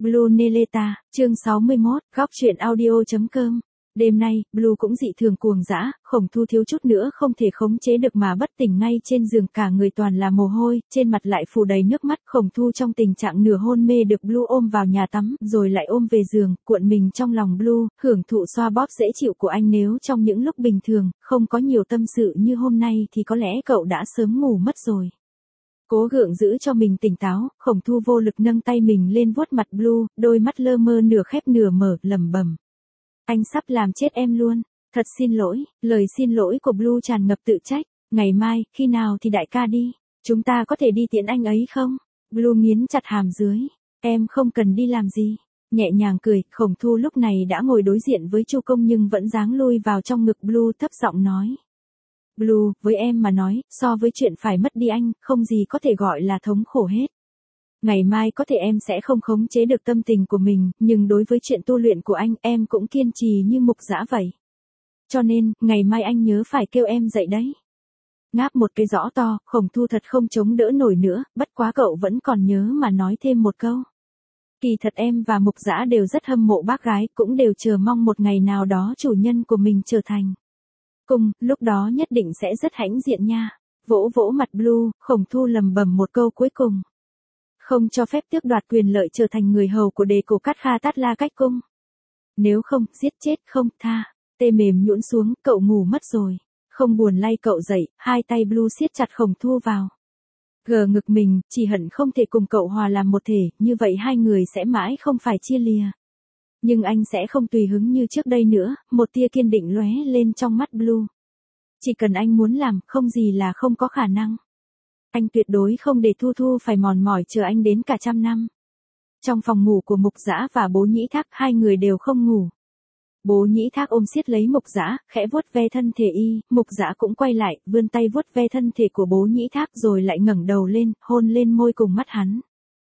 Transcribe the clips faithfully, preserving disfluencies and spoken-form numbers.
Blue Neleta, chương sáu mươi mốt, góc truyện audio chấm com. Đêm nay, Blue cũng dị thường cuồng dã, Khổng Thu thiếu chút nữa không thể khống chế được mà bất tỉnh ngay trên giường, cả người toàn là mồ hôi, trên mặt lại phủ đầy nước mắt. Khổng Thu trong tình trạng nửa hôn mê được Blue ôm vào nhà tắm, rồi lại ôm về giường, cuộn mình trong lòng Blue, hưởng thụ xoa bóp dễ chịu của anh. Nếu trong những lúc bình thường, không có nhiều tâm sự như hôm nay thì có lẽ cậu đã sớm ngủ mất rồi. Cố gượng giữ cho mình tỉnh táo, Khổng Thu vô lực nâng tay mình lên vuốt mặt Blue, đôi mắt lơ mơ nửa khép nửa mở, lẩm bẩm: anh sắp làm chết em luôn, thật xin lỗi. Lời xin lỗi của Blue tràn ngập tự trách. Ngày mai, khi nào thì đại ca đi, chúng ta có thể đi tiễn anh ấy không? Blue nghiến chặt hàm dưới. Em không cần đi làm gì. Nhẹ nhàng cười, Khổng Thu lúc này đã ngồi đối diện với Chu Công nhưng vẫn dáng lui vào trong ngực Blue, thấp giọng nói: Blue, với em mà nói, so với chuyện phải mất đi anh, không gì có thể gọi là thống khổ hết. Ngày mai có thể em sẽ không khống chế được tâm tình của mình, nhưng đối với chuyện tu luyện của anh, em cũng kiên trì như Mục Dã vậy. Cho nên, ngày mai anh nhớ phải kêu em dậy đấy. Ngáp một cái rõ to, Khổng Thu thật không chống đỡ nổi nữa, bất quá cậu vẫn còn nhớ mà nói thêm một câu. Kỳ thật em và Mục Dã đều rất hâm mộ bác gái, cũng đều chờ mong một ngày nào đó chủ nhân của mình trở thành cùng, lúc đó nhất định sẽ rất hãnh diện nha. Vỗ vỗ mặt Blue, Khổng Thu lầm bầm một câu cuối cùng: không cho phép tước đoạt quyền lợi trở thành người hầu của Đề Cổ Cát Kha Tát La Cách Cung. Nếu không, giết chết không tha. Tê mềm nhũn xuống, cậu ngủ mất rồi. Không buồn lay cậu dậy, hai tay Blue siết chặt Khổng Thu vào gờ ngực mình, chỉ hận không thể cùng cậu hòa làm một thể, như vậy hai người sẽ mãi không phải chia lìa. Nhưng anh sẽ không tùy hứng như trước đây nữa, một tia kiên định lóe lên trong mắt Blue. Chỉ cần anh muốn làm, không gì là không có khả năng. Anh tuyệt đối không để Thu Thu phải mòn mỏi chờ anh đến cả trăm năm. Trong phòng ngủ của Mục Dã và Bố Nhĩ Thác, hai người đều không ngủ. Bố Nhĩ Thác ôm siết lấy Mục Dã, khẽ vuốt ve thân thể y, Mục Dã cũng quay lại, vươn tay vuốt ve thân thể của Bố Nhĩ Thác rồi lại ngẩng đầu lên, hôn lên môi cùng mắt hắn.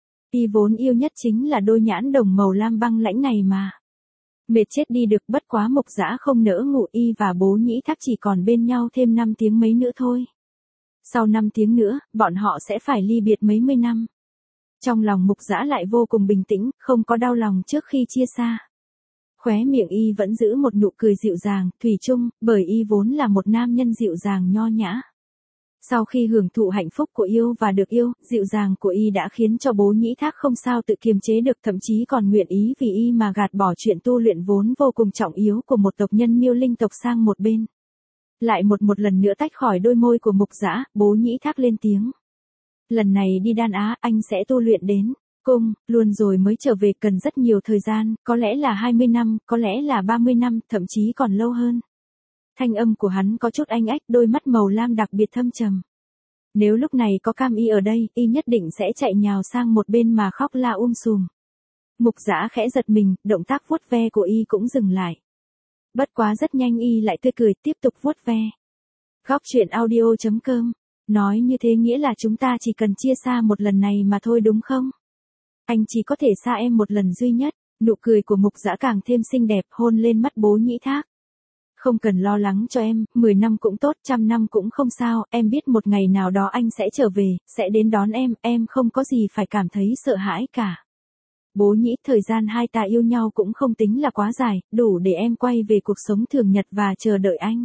Y vốn yêu nhất chính là đôi nhãn đồng màu lam băng lãnh này mà. Mệt chết đi được, bất quá Mục Dã không nỡ ngủ, y và Bố Nhĩ Thác chỉ còn bên nhau thêm năm tiếng mấy nữa thôi. Sau năm tiếng nữa, bọn họ sẽ phải ly biệt mấy mươi năm. Trong lòng Mục Dã lại vô cùng bình tĩnh, không có đau lòng trước khi chia xa. Khóe miệng y vẫn giữ một nụ cười dịu dàng, thủy chung, bởi y vốn là một nam nhân dịu dàng nho nhã. Sau khi hưởng thụ hạnh phúc của yêu và được yêu, dịu dàng của y đã khiến cho Bố Nhĩ Thác không sao tự kiềm chế được, thậm chí còn nguyện ý vì y mà gạt bỏ chuyện tu luyện vốn vô cùng trọng yếu của một tộc nhân Miêu Linh tộc sang một bên. Lại một một lần nữa tách khỏi đôi môi của Mục Dã, Bố Nhĩ Thác lên tiếng: lần này đi Đan Á, anh sẽ tu luyện đến cung, luôn rồi mới trở về, cần rất nhiều thời gian, có lẽ là hai mươi năm, có lẽ là ba mươi năm, thậm chí còn lâu hơn. Thanh âm của hắn có chút anh ách, đôi mắt màu lam đặc biệt thâm trầm. Nếu lúc này có Cam Y ở đây, y nhất định sẽ chạy nhào sang một bên mà khóc la um sùm. Mục Dã khẽ giật mình, động tác vuốt ve của y cũng dừng lại. Bất quá rất nhanh y lại tươi cười, tiếp tục vuốt ve. Góc truyện audio chấm com. Nói như thế nghĩa là chúng ta chỉ cần chia xa một lần này mà thôi đúng không? Anh chỉ có thể xa em một lần duy nhất. Nụ cười của Mục Dã càng thêm xinh đẹp, hôn lên mắt Bố Nhĩ Thác. Không cần lo lắng cho em, mười năm cũng tốt, trăm năm cũng không sao, em biết một ngày nào đó anh sẽ trở về, sẽ đến đón em, em không có gì phải cảm thấy sợ hãi cả. Bố Nhĩ, thời gian hai ta yêu nhau cũng không tính là quá dài, đủ để em quay về cuộc sống thường nhật và chờ đợi anh.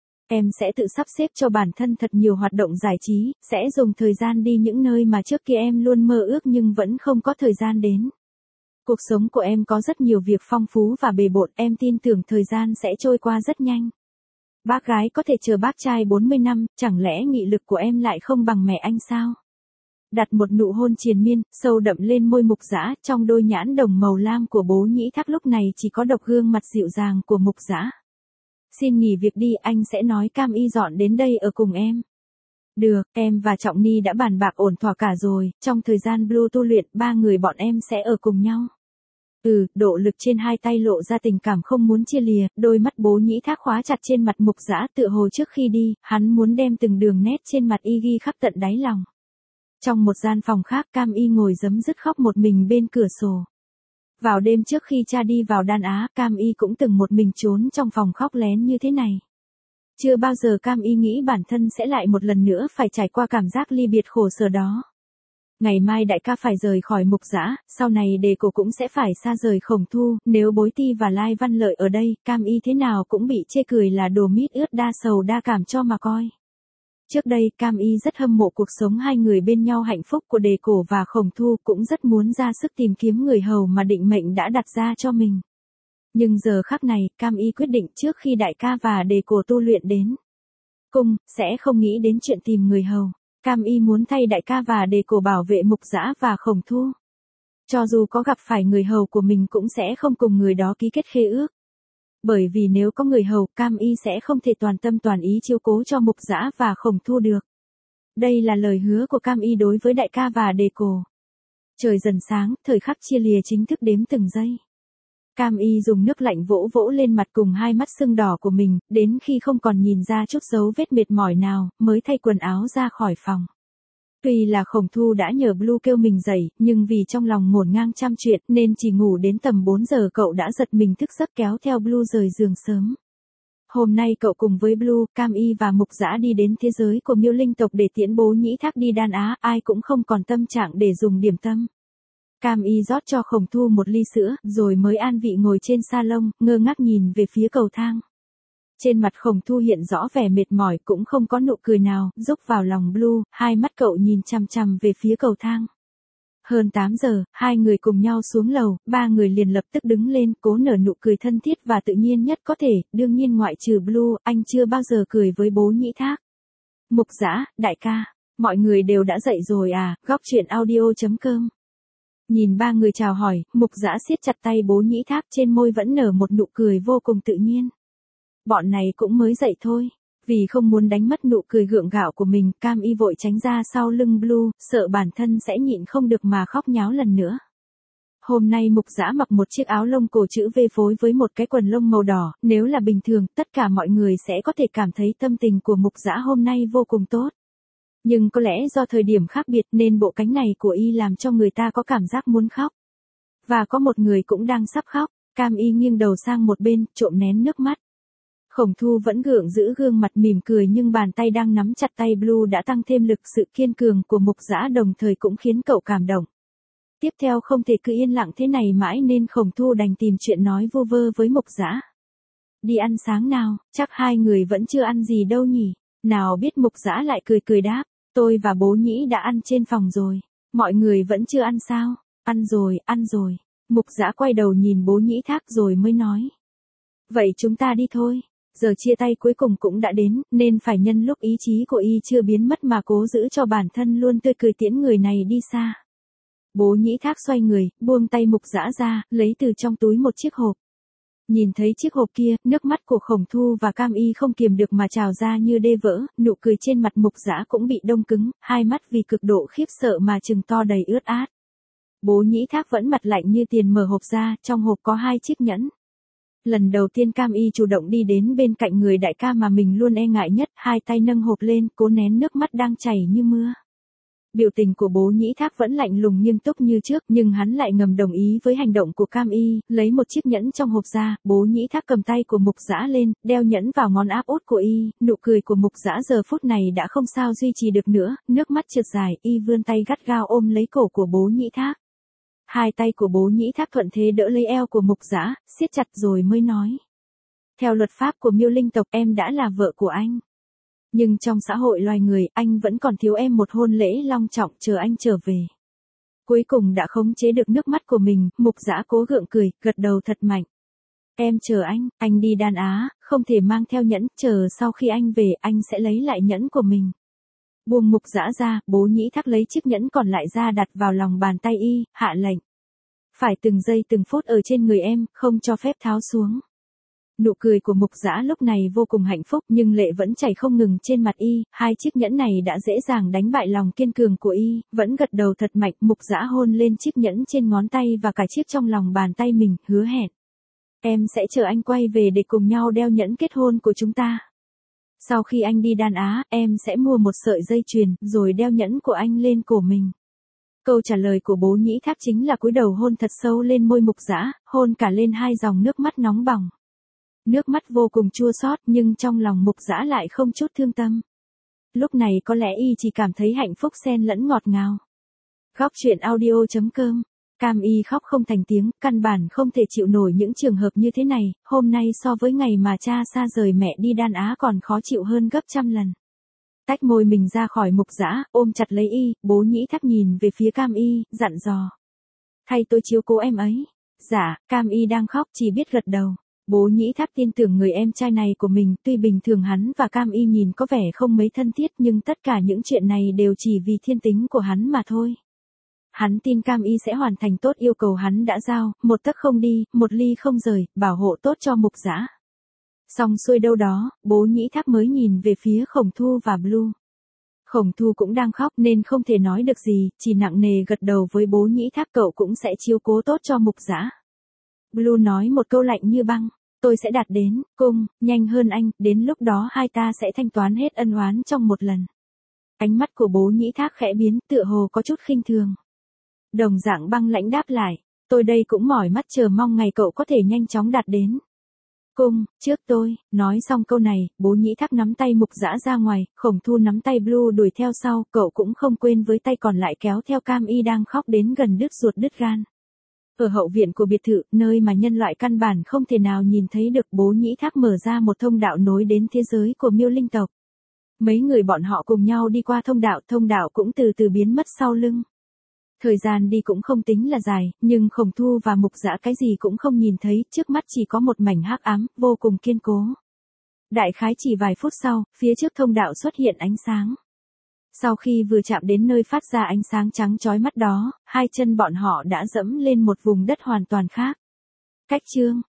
Em sẽ tự sắp xếp cho bản thân thật nhiều hoạt động giải trí, sẽ dùng thời gian đi những nơi mà trước kia em luôn mơ ước nhưng vẫn không có thời gian đến. Cuộc sống của em có rất nhiều việc phong phú và bề bộn, em tin tưởng thời gian sẽ trôi qua rất nhanh. Bác gái có thể chờ bác trai bốn mươi năm, chẳng lẽ nghị lực của em lại không bằng mẹ anh sao? Đặt một nụ hôn triền miên, sâu đậm lên môi Mục Dã, trong đôi nhãn đồng màu lam của Bố Nhĩ Thác lúc này chỉ có độc gương mặt dịu dàng của Mục Dã. Xin nghỉ việc đi, anh sẽ nói Cam Y dọn đến đây ở cùng em. Được, em và Trọng Ni đã bàn bạc ổn thỏa cả rồi, trong thời gian Blue tu luyện, ba người bọn em sẽ ở cùng nhau. Ừ, độ lực trên hai tay lộ ra tình cảm không muốn chia lìa, đôi mắt Bố Nhĩ Thác khóa chặt trên mặt Mục Dã, tựa hồ trước khi đi, hắn muốn đem từng đường nét trên mặt y ghi khắc tận đáy lòng. Trong một gian phòng khác, Cam Y ngồi rấm rứt khóc một mình bên cửa sổ. Vào đêm trước khi cha đi vào Đan Á, Cam Y cũng từng một mình trốn trong phòng khóc lén như thế này. Chưa bao giờ Cam Y nghĩ bản thân sẽ lại một lần nữa phải trải qua cảm giác ly biệt khổ sở đó. Ngày mai đại ca phải rời khỏi Mục Dã, sau này Đề Cổ cũng sẽ phải xa rời Khổng Thu, nếu Bối Ti và Lai Văn Lợi ở đây, Cam Y thế nào cũng bị chê cười là đồ mít ướt đa sầu đa cảm cho mà coi. Trước đây Cam Y rất hâm mộ cuộc sống hai người bên nhau hạnh phúc của Đề Cổ và Khổng Thu, cũng rất muốn ra sức tìm kiếm người hầu mà định mệnh đã đặt ra cho mình. Nhưng giờ khắc này, Cam Y quyết định trước khi đại ca và Đề Cổ tu luyện đến cung, sẽ không nghĩ đến chuyện tìm người hầu. Cam Y muốn thay đại ca và Đề Cổ bảo vệ Mục Dã và Khổng Thu. Cho dù có gặp phải người hầu của mình cũng sẽ không cùng người đó ký kết khế ước. Bởi vì nếu có người hầu, Cam Y sẽ không thể toàn tâm toàn ý chiếu cố cho Mục Dã và Khổng Thu được. Đây là lời hứa của Cam Y đối với đại ca và Đề Cổ. Trời dần sáng, thời khắc chia lìa chính thức đếm từng giây. Cam Y dùng nước lạnh vỗ vỗ lên mặt cùng hai mắt sưng đỏ của mình, đến khi không còn nhìn ra chút dấu vết mệt mỏi nào, mới thay quần áo ra khỏi phòng. Tuy là Khổng Thu đã nhờ Blue kêu mình dậy, nhưng vì trong lòng ngổn ngang trăm chuyện nên chỉ ngủ đến tầm bốn giờ cậu đã giật mình thức giấc kéo theo Blue rời giường sớm. Hôm nay cậu cùng với Blue, Cam Y và Mục Dã đi đến thế giới của Miêu Linh tộc để tiễn Bố Nhĩ Thác đi Đan Á, ai cũng không còn tâm trạng để dùng điểm tâm. Cam Y rót cho Khổng Thu một ly sữa, rồi mới an vị ngồi trên salon, ngơ ngác nhìn về phía cầu thang. Trên mặt Khổng Thu hiện rõ vẻ mệt mỏi, cũng không có nụ cười nào, rúc vào lòng Blue, hai mắt cậu nhìn chằm chằm về phía cầu thang. Hơn tám giờ, hai người cùng nhau xuống lầu, ba người liền lập tức đứng lên, cố nở nụ cười thân thiết và tự nhiên nhất có thể, đương nhiên ngoại trừ Blue, anh chưa bao giờ cười với Bố Nhĩ Thác. Mục Dã, đại ca, mọi người đều đã dậy rồi à, góc truyện audio chấm com. Nhìn ba người chào hỏi, Mục Dã siết chặt tay Bố Nhĩ Thác, trên môi vẫn nở một nụ cười vô cùng tự nhiên. Bọn này cũng mới dậy thôi. Vì không muốn đánh mất nụ cười gượng gạo của mình, Cam Y vội tránh ra sau lưng Blue, sợ bản thân sẽ nhịn không được mà khóc nháo lần nữa. Hôm nay Mục Dã mặc một chiếc áo lông cổ chữ V phối với một cái quần lông màu đỏ, nếu là bình thường, tất cả mọi người sẽ có thể cảm thấy tâm tình của Mục Dã hôm nay vô cùng tốt. Nhưng có lẽ do thời điểm khác biệt nên bộ cánh này của y làm cho người ta có cảm giác muốn khóc. Và có một người cũng đang sắp khóc, Cam Y nghiêng đầu sang một bên, trộm nén nước mắt. Khổng Thu vẫn gượng giữ gương mặt mỉm cười nhưng bàn tay đang nắm chặt tay Blue đã tăng thêm lực, sự kiên cường của Mục Dã đồng thời cũng khiến cậu cảm động. Tiếp theo không thể cứ yên lặng thế này mãi nên Khổng Thu đành tìm chuyện nói vu vơ với Mục Dã. Đi ăn sáng nào, chắc hai người vẫn chưa ăn gì đâu nhỉ. Nào biết Mục Dã lại cười cười đáp, tôi và Bố Nhĩ đã ăn trên phòng rồi. Mọi người vẫn chưa ăn sao? Ăn rồi, ăn rồi. Mục Dã quay đầu nhìn Bố Nhĩ Thác rồi mới nói. Vậy chúng ta đi thôi. Giờ chia tay cuối cùng cũng đã đến, nên phải nhân lúc ý chí của y chưa biến mất mà cố giữ cho bản thân luôn tươi cười tiễn người này đi xa. Bố Nhĩ Thác xoay người, buông tay Mục Dã ra, lấy từ trong túi một chiếc hộp. Nhìn thấy chiếc hộp kia, nước mắt của Khổng Thu và Cam Y không kiềm được mà trào ra như đê vỡ, nụ cười trên mặt Mục Dã cũng bị đông cứng, hai mắt vì cực độ khiếp sợ mà trừng to đầy ướt át. Bố Nhĩ Thác vẫn mặt lạnh như tiền mở hộp ra, trong hộp có hai chiếc nhẫn. Lần đầu tiên Cam Y chủ động đi đến bên cạnh người đại ca mà mình luôn e ngại nhất, hai tay nâng hộp lên, cố nén nước mắt đang chảy như mưa. Biểu tình của Bố Nhĩ Thác vẫn lạnh lùng nghiêm túc như trước, nhưng hắn lại ngầm đồng ý với hành động của Cam Y, lấy một chiếc nhẫn trong hộp ra, Bố Nhĩ Thác cầm tay của Mục Dã lên, đeo nhẫn vào ngón áp út của y, nụ cười của Mục Dã giờ phút này đã không sao duy trì được nữa, nước mắt trượt dài, y vươn tay gắt gao ôm lấy cổ của Bố Nhĩ Thác. Hai tay của Bố Nhĩ Thác thuận thế đỡ lấy eo của Mục Dã, siết chặt rồi mới nói. Theo luật pháp của Miêu Linh tộc em đã là vợ của anh. Nhưng trong xã hội loài người, anh vẫn còn thiếu em một hôn lễ long trọng chờ anh trở về. Cuối cùng đã khống chế được nước mắt của mình, Mục Dã cố gượng cười, gật đầu thật mạnh. Em chờ anh, anh đi Đan Á, không thể mang theo nhẫn, chờ sau khi anh về anh sẽ lấy lại nhẫn của mình. Buông Mục Dã ra, Bố Nhĩ Thác lấy chiếc nhẫn còn lại ra đặt vào lòng bàn tay y, hạ lệnh. Phải từng giây từng phút ở trên người em, không cho phép tháo xuống. Nụ cười của Mục Dã lúc này vô cùng hạnh phúc nhưng lệ vẫn chảy không ngừng trên mặt y, hai chiếc nhẫn này đã dễ dàng đánh bại lòng kiên cường của y, vẫn gật đầu thật mạnh, Mục Dã hôn lên chiếc nhẫn trên ngón tay và cả chiếc trong lòng bàn tay mình, hứa hẹn. Em sẽ chờ anh quay về để cùng nhau đeo nhẫn kết hôn của chúng ta. Sau khi anh đi Đan Á, em sẽ mua một sợi dây chuyền, rồi đeo nhẫn của anh lên cổ mình. Câu trả lời của Bố Nhĩ Thác chính là cúi đầu hôn thật sâu lên môi Mục Dã, hôn cả lên hai dòng nước mắt nóng bỏng. Nước mắt vô cùng chua xót nhưng trong lòng Mục Dã lại không chút thương tâm. Lúc này có lẽ y chỉ cảm thấy hạnh phúc xen lẫn ngọt ngào. Góc chuyện audio chấm com. Cam Y khóc không thành tiếng, căn bản không thể chịu nổi những trường hợp như thế này, hôm nay so với ngày mà cha xa rời mẹ đi Đan Á còn khó chịu hơn gấp trăm lần. Tách môi mình ra khỏi Mục Dã, ôm chặt lấy y, Bố Nhĩ Thác nhìn về phía Cam Y, dặn dò. Thay tôi chiếu cố em ấy. Dạ, Cam Y đang khóc chỉ biết gật đầu. Bố Nhĩ Thác tin tưởng người em trai này của mình, tuy bình thường hắn và Cam Y nhìn có vẻ không mấy thân thiết nhưng tất cả những chuyện này đều chỉ vì thiên tính của hắn mà thôi. Hắn tin Cam Y sẽ hoàn thành tốt yêu cầu hắn đã giao, một tấc không đi, một ly không rời, bảo hộ tốt cho Mục Dã. Xong xuôi đâu đó, Bố Nhĩ Thác mới nhìn về phía Khổng Thu và Blue. Khổng Thu cũng đang khóc nên không thể nói được gì, chỉ nặng nề gật đầu với Bố Nhĩ Thác cậu cũng sẽ chiếu cố tốt cho Mục Dã. Blue nói một câu lạnh như băng, tôi sẽ đạt đến, cung, nhanh hơn anh, đến lúc đó hai ta sẽ thanh toán hết ân oán trong một lần. Ánh mắt của Bố Nhĩ Thác khẽ biến, tựa hồ có chút khinh thường. Đồng dạng băng lãnh đáp lại, tôi đây cũng mỏi mắt chờ mong ngày cậu có thể nhanh chóng đạt đến. Cung, trước tôi, nói xong câu này, Bố Nhĩ Thác nắm tay Mục Dã ra ngoài, Khổng Thu nắm tay Blue đuổi theo sau, cậu cũng không quên với tay còn lại kéo theo Cam Y đang khóc đến gần đứt ruột đứt gan. Ở hậu viện của biệt thự, nơi mà nhân loại căn bản không thể nào nhìn thấy được, Bố Nhĩ Thác mở ra một thông đạo nối đến thế giới của Miêu Linh tộc. Mấy người bọn họ cùng nhau đi qua thông đạo, thông đạo cũng từ từ biến mất sau lưng. Thời gian đi cũng không tính là dài, nhưng Khổng Thu và Mục Dã cái gì cũng không nhìn thấy, trước mắt chỉ có một mảnh hắc ám, vô cùng kiên cố. Đại khái chỉ vài phút sau, phía trước thông đạo xuất hiện ánh sáng. Sau khi vừa chạm đến nơi phát ra ánh sáng trắng chói mắt đó, hai chân bọn họ đã dẫm lên một vùng đất hoàn toàn khác. Cách chương